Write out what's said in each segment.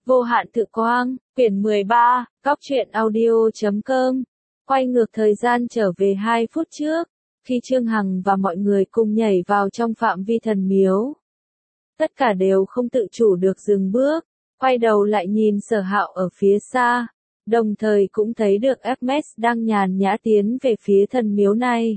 Vô hạn tự quang, quyển 13, góc truyện audio.com. Quay ngược thời gian trở về 2 phút trước, khi Trương Hằng và mọi người cùng nhảy vào trong phạm vi thần miếu. Tất cả đều không tự chủ được dừng bước, quay đầu lại nhìn Sở Hạo ở phía xa, đồng thời cũng thấy được Hermes đang nhàn nhã tiến về phía thần miếu này.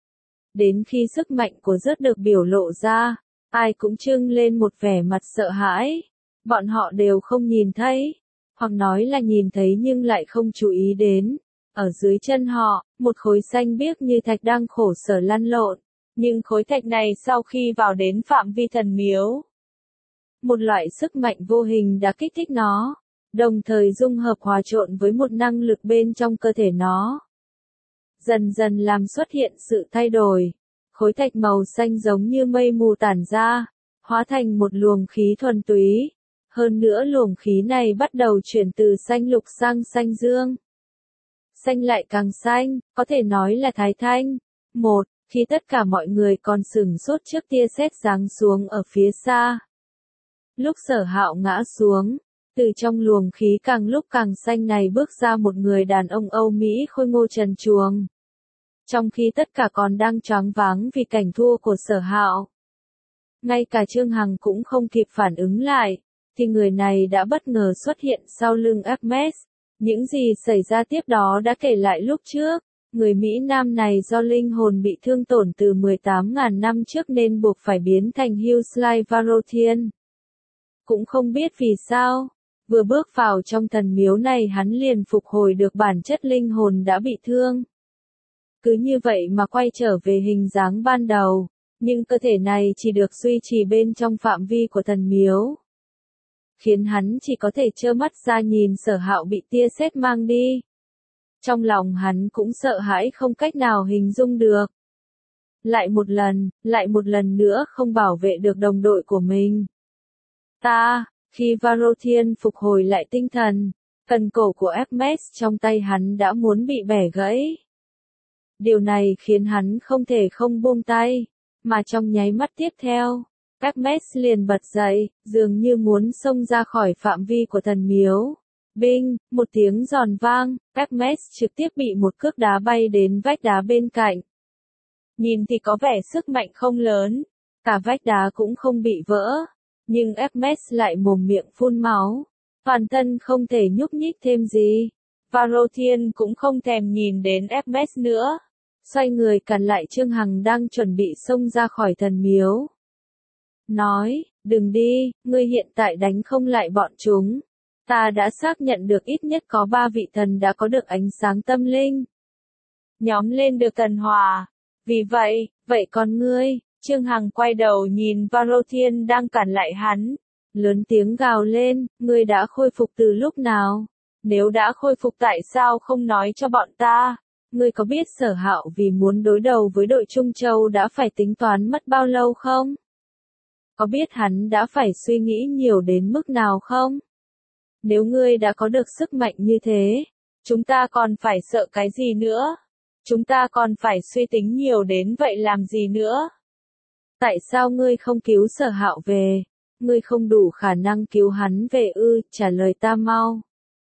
Đến khi sức mạnh của rớt được biểu lộ ra, ai cũng trưng lên một vẻ mặt sợ hãi. Bọn họ đều không nhìn thấy, hoặc nói là nhìn thấy nhưng lại không chú ý đến. Ở dưới chân họ, một khối xanh biếc như thạch đang khổ sở lăn lộn, nhưng khối thạch này sau khi vào đến phạm vi thần miếu, một loại sức mạnh vô hình đã kích thích nó, đồng thời dung hợp hòa trộn với một năng lực bên trong cơ thể nó. Dần dần làm xuất hiện sự thay đổi, khối thạch màu xanh giống như mây mù tản ra, hóa thành một luồng khí thuần túy. Hơn nữa luồng khí này bắt đầu chuyển từ xanh lục sang xanh dương. Xanh lại càng xanh, có thể nói là thái thanh. Khi tất cả mọi người còn sửng sốt trước tia sét giáng xuống ở phía xa. Lúc Sở Hạo ngã xuống, từ trong luồng khí càng lúc càng xanh này bước ra một người đàn ông Âu Mỹ khôi ngô trần truồng. Trong khi tất cả còn đang choáng váng vì cảnh thua của Sở Hạo, ngay cả Trương Hằng cũng không kịp phản ứng lại, thì người này đã bất ngờ xuất hiện sau lưng Hermes. Những gì xảy ra tiếp đó đã kể lại lúc trước. Người Mỹ Nam này do linh hồn bị thương tổn từ 18.000 năm trước nên buộc phải biến thành Hugh Varothian. Cũng không biết vì sao, vừa bước vào trong thần miếu này hắn liền phục hồi được bản chất linh hồn đã bị thương. Cứ như vậy mà quay trở về hình dáng ban đầu, nhưng cơ thể này chỉ được duy trì bên trong phạm vi của thần miếu, khiến hắn chỉ có thể trơ mắt ra nhìn Sở Hạo bị tia sét mang đi. Trong lòng hắn cũng sợ hãi không cách nào hình dung được. Lại một lần nữa không bảo vệ được đồng đội của mình. Khi Varothian phục hồi lại tinh thần, cần cổ của Hermes trong tay hắn đã muốn bị bẻ gãy. Điều này khiến hắn không thể không buông tay, mà trong nháy mắt tiếp theo, Hermes liền bật dậy, dường như muốn xông ra khỏi phạm vi của thần miếu. Binh, một tiếng giòn vang, Hermes trực tiếp bị một cước đá bay đến vách đá bên cạnh. Nhìn thì có vẻ sức mạnh không lớn, cả vách đá cũng không bị vỡ, nhưng Hermes lại mồm miệng phun máu, toàn thân không thể nhúc nhích thêm gì. Varothian cũng không thèm nhìn đến Hermes nữa, xoay người cản lại Trương Hằng đang chuẩn bị xông ra khỏi thần miếu. Nói, đừng đi, ngươi hiện tại đánh không lại bọn chúng. Ta đã xác nhận được ít nhất có 3 vị thần đã có được ánh sáng tâm linh. Nhóm lên được thần hòa. Vì vậy còn ngươi? Trương Hằng quay đầu nhìn Varothian đang cản lại hắn. Lớn tiếng gào lên, ngươi đã khôi phục từ lúc nào? Nếu đã khôi phục tại sao không nói cho bọn ta? Ngươi có biết Sở Hạo vì muốn đối đầu với đội Trung Châu đã phải tính toán mất bao lâu không? Có biết hắn đã phải suy nghĩ nhiều đến mức nào không? Nếu ngươi đã có được sức mạnh như thế, chúng ta còn phải sợ cái gì nữa? Chúng ta còn phải suy tính nhiều đến vậy làm gì nữa? Tại sao ngươi không cứu Sở Hạo về? Ngươi không đủ khả năng cứu hắn về ư? Trả lời ta mau.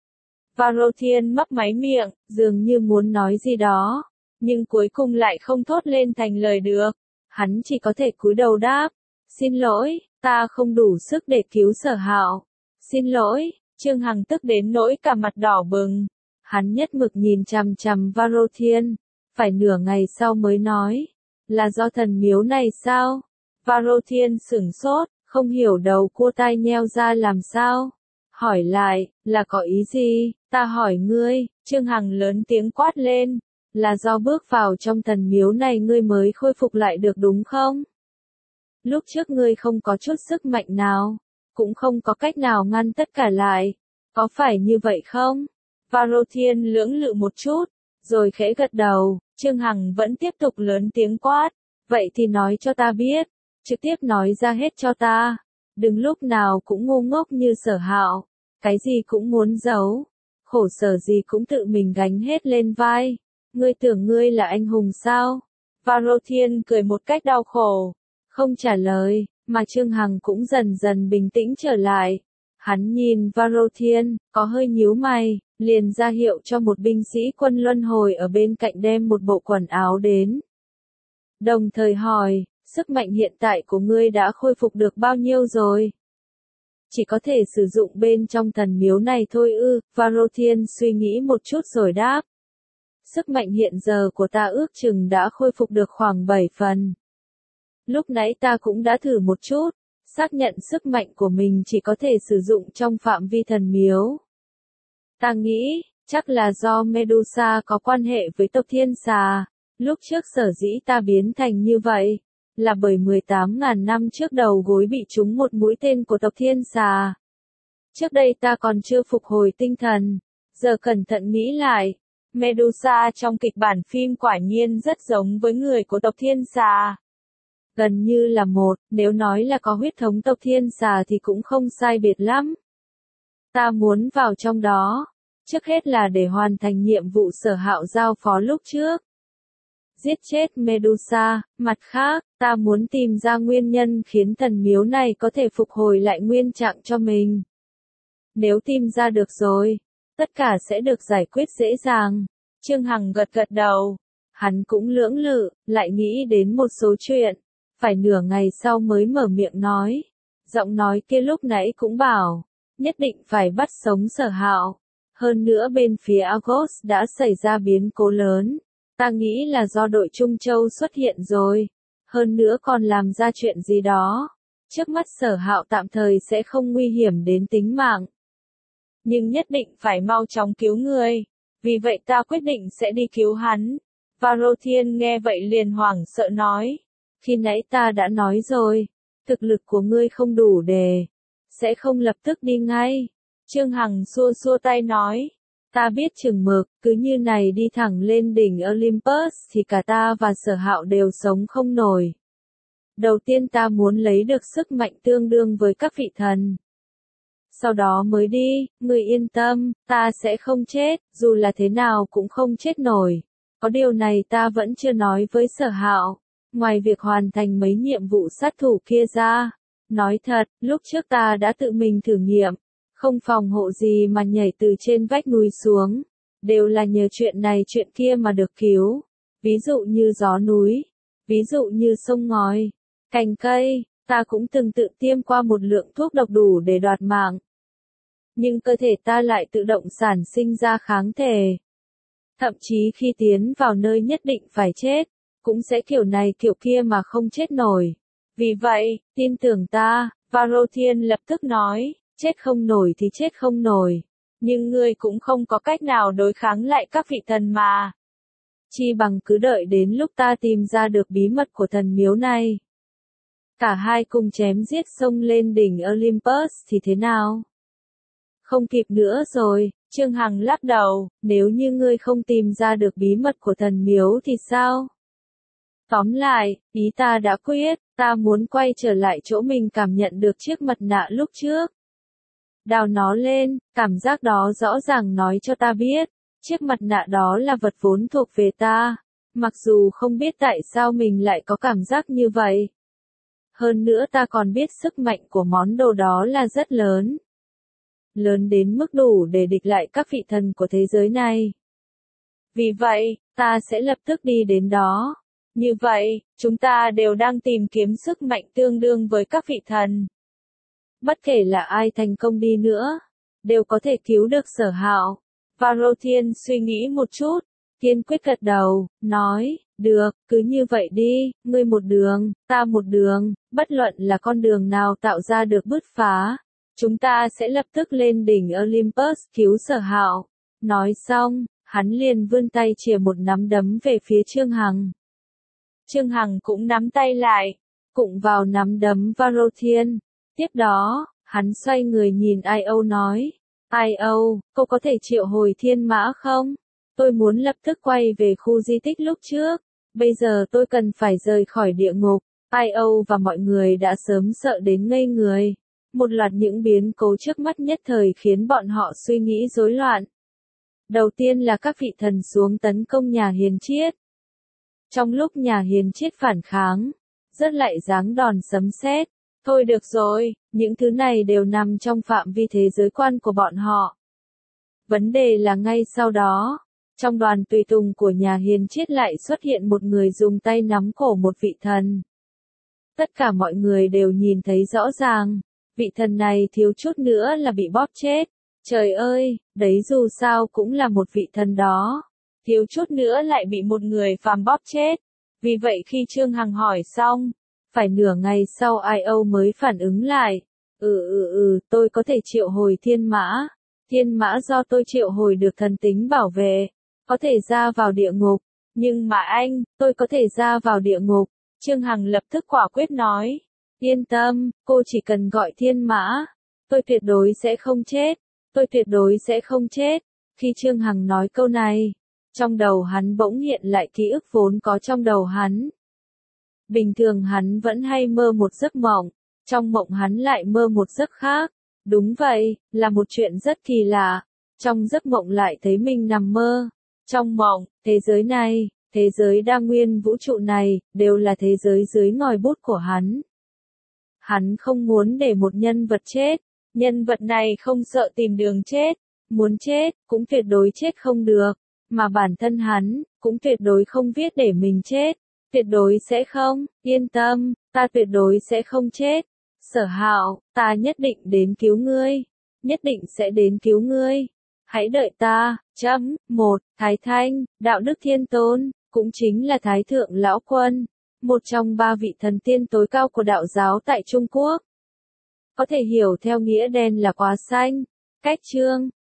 Varothian mấp máy miệng, dường như muốn nói gì đó, nhưng cuối cùng lại không thốt lên thành lời được. Hắn chỉ có thể cúi đầu đáp, xin lỗi, ta không đủ sức để cứu Sở Hạo. Xin lỗi. Trương Hằng tức đến nỗi cả mặt đỏ bừng. Hắn nhất mực nhìn chằm chằm Varothian, phải nửa ngày sau mới nói, là do thần miếu này sao? Varothian sửng sốt, không hiểu đầu cua tai nheo ra làm sao. Hỏi lại, là có ý gì? Ta hỏi ngươi. Trương Hằng lớn tiếng quát lên, là do bước vào trong thần miếu này ngươi mới khôi phục lại được đúng không? Lúc trước ngươi không có chút sức mạnh nào, cũng không có cách nào ngăn tất cả lại, có phải như vậy không? Varothian lưỡng lự một chút, rồi khẽ gật đầu. Trương Hằng vẫn tiếp tục lớn tiếng quát, vậy thì nói cho ta biết, trực tiếp nói ra hết cho ta, đừng lúc nào cũng ngu ngốc như Sở Hạo, cái gì cũng muốn giấu, khổ sở gì cũng tự mình gánh hết lên vai, ngươi tưởng ngươi là anh hùng sao? Varothian cười một cách đau khổ, không trả lời, mà Trương Hằng cũng dần dần bình tĩnh trở lại. Hắn nhìn Varothian, có hơi nhíu mày, liền ra hiệu cho một binh sĩ quân luân hồi ở bên cạnh đem một bộ quần áo đến. Đồng thời hỏi, sức mạnh hiện tại của ngươi đã khôi phục được bao nhiêu rồi? Chỉ có thể sử dụng bên trong thần miếu này thôi ư, Varothian suy nghĩ một chút rồi đáp. Sức mạnh hiện giờ của ta ước chừng đã khôi phục được khoảng 7 phần. Lúc nãy ta cũng đã thử một chút, xác nhận sức mạnh của mình chỉ có thể sử dụng trong phạm vi thần miếu. Ta nghĩ, chắc là do Medusa có quan hệ với tộc thiên xà. Lúc trước sở dĩ ta biến thành như vậy, là bởi 18.000 năm trước đầu gối bị trúng một mũi tên của tộc thiên xà. Trước đây ta còn chưa phục hồi tinh thần, giờ cẩn thận nghĩ lại, Medusa trong kịch bản phim quả nhiên rất giống với người của tộc thiên xà. Gần như là một, nếu nói là có huyết thống tộc thiên xà thì cũng không sai biệt lắm. Ta muốn vào trong đó, trước hết là để hoàn thành nhiệm vụ Sở Hạo giao phó lúc trước. Giết chết Medusa, mặt khác, ta muốn tìm ra nguyên nhân khiến thần miếu này có thể phục hồi lại nguyên trạng cho mình. Nếu tìm ra được rồi, tất cả sẽ được giải quyết dễ dàng. Trương Hằng gật gật đầu. Hắn cũng lưỡng lự, lại nghĩ đến một số chuyện. Phải nửa ngày sau mới mở miệng nói. Giọng nói kia lúc nãy cũng bảo, nhất định phải bắt sống Sở Hạo. Hơn nữa bên phía Argos đã xảy ra biến cố lớn. Ta nghĩ là do đội Trung Châu xuất hiện rồi. Hơn nữa còn làm ra chuyện gì đó. Trước mắt Sở Hạo tạm thời sẽ không nguy hiểm đến tính mạng. Nhưng nhất định phải mau chóng cứu người. Vì vậy ta quyết định sẽ đi cứu hắn. Varothian nghe vậy liền hoảng sợ nói. Khi nãy ta đã nói rồi. Thực lực của ngươi không đủ để. Sẽ không lập tức đi ngay. Trương Hằng xua xua tay nói. Ta biết chừng mực, cứ như này đi thẳng lên đỉnh Olympus thì cả ta và Sở Hạo đều sống không nổi. Đầu tiên ta muốn lấy được sức mạnh tương đương với các vị thần. Sau đó mới đi, ngươi yên tâm, ta sẽ không chết, dù là thế nào cũng không chết nổi. Có điều này ta vẫn chưa nói với Sở Hạo, ngoài việc hoàn thành mấy nhiệm vụ sát thủ kia ra. Nói thật, lúc trước ta đã tự mình thử nghiệm, không phòng hộ gì mà nhảy từ trên vách núi xuống, đều là nhờ chuyện này chuyện kia mà được cứu. Ví dụ như gió núi, ví dụ như sông ngòi, cành cây, ta cũng từng tự tiêm qua một lượng thuốc độc đủ để đoạt mạng. Nhưng cơ thể ta lại tự động sản sinh ra kháng thể. Thậm chí khi tiến vào nơi nhất định phải chết, cũng sẽ kiểu này kiểu kia mà không chết nổi. Vì vậy, tin tưởng ta, Varothian lập tức nói, chết không nổi thì chết không nổi. Nhưng ngươi cũng không có cách nào đối kháng lại các vị thần mà. Chi bằng cứ đợi đến lúc ta tìm ra được bí mật của thần miếu này. Cả hai cùng chém giết xông lên đỉnh Olympus thì thế nào? Không kịp nữa rồi, Trương Hằng lắc đầu, nếu như ngươi không tìm ra được bí mật của thần miếu thì sao? Tóm lại, ý ta đã quyết, ta muốn quay trở lại chỗ mình cảm nhận được chiếc mặt nạ lúc trước. Đào nó lên, cảm giác đó rõ ràng nói cho ta biết, chiếc mặt nạ đó là vật vốn thuộc về ta, mặc dù không biết tại sao mình lại có cảm giác như vậy. Hơn nữa ta còn biết sức mạnh của món đồ đó là rất lớn. Lớn đến mức đủ để địch lại các vị thần của thế giới này. Vì vậy, ta sẽ lập tức đi đến đó. Như vậy, chúng ta đều đang tìm kiếm sức mạnh tương đương với các vị thần. Bất kể là ai thành công đi nữa, đều có thể cứu được Sở Hạo. Varothian suy nghĩ một chút, kiên quyết gật đầu, nói, được, cứ như vậy đi, ngươi một đường, ta một đường, bất luận là con đường nào tạo ra được bứt phá. Chúng ta sẽ lập tức lên đỉnh Olympus cứu Sở Hạo. Nói xong, hắn liền vươn tay chìa một nắm đấm về phía Trương Hằng. Trương Hằng cũng nắm tay lại, cụng vào nắm đấm Varothian. Tiếp đó, hắn xoay người nhìn Io nói, Io, cô có thể triệu hồi thiên mã không? Tôi muốn lập tức quay về khu di tích lúc trước. Bây giờ tôi cần phải rời khỏi địa ngục. Io và mọi người đã sớm sợ đến ngây người. Một loạt những biến cố trước mắt nhất thời khiến bọn họ suy nghĩ rối loạn. Đầu tiên là các vị thần xuống tấn công nhà hiền triết. Trong lúc nhà hiền triết phản kháng, rớt lại giáng đòn sấm sét, Thôi được rồi, những thứ này đều nằm trong phạm vi thế giới quan của bọn họ. Vấn đề là ngay sau đó, trong đoàn tùy tùng của nhà hiền triết lại xuất hiện một người dùng tay nắm cổ một vị thần. Tất cả mọi người đều nhìn thấy rõ ràng, vị thần này thiếu chút nữa là bị bóp chết. Trời ơi, đấy dù sao cũng là một vị thần đó. Thiếu chút nữa lại bị một người phàm bóp chết. Vì vậy khi Trương Hằng hỏi xong, phải nửa ngày sau I.O. mới phản ứng lại. Tôi có thể triệu hồi thiên mã. Thiên mã do tôi triệu hồi được thần tính bảo vệ. Có thể ra vào địa ngục. Nhưng mà tôi có thể ra vào địa ngục. Trương Hằng lập tức quả quyết nói. Yên tâm, cô chỉ cần gọi thiên mã. Tôi tuyệt đối sẽ không chết. Tôi tuyệt đối sẽ không chết. Khi Trương Hằng nói câu này, trong đầu hắn bỗng hiện lại ký ức vốn có trong đầu hắn. Bình thường hắn vẫn hay mơ một giấc mộng, trong mộng hắn lại mơ một giấc khác. Đúng vậy, là một chuyện rất kỳ lạ. Trong giấc mộng lại thấy mình nằm mơ. Trong mộng, thế giới này, thế giới đa nguyên vũ trụ này, đều là thế giới dưới ngòi bút của hắn. Hắn không muốn để một nhân vật chết. Nhân vật này không sợ tìm đường chết. Muốn chết, cũng tuyệt đối chết không được. Mà bản thân hắn, cũng tuyệt đối không viết để mình chết. Tuyệt đối sẽ không, yên tâm, ta tuyệt đối sẽ không chết. Sở Hạo, ta nhất định đến cứu ngươi. Nhất định sẽ đến cứu ngươi. Hãy đợi ta. Một, Thái Thanh, Đạo Đức Thiên Tôn, cũng chính là Thái Thượng Lão Quân, một trong 3 vị thần tiên tối cao của đạo giáo tại Trung Quốc. Có thể hiểu theo nghĩa đen là quá xanh. Cách chương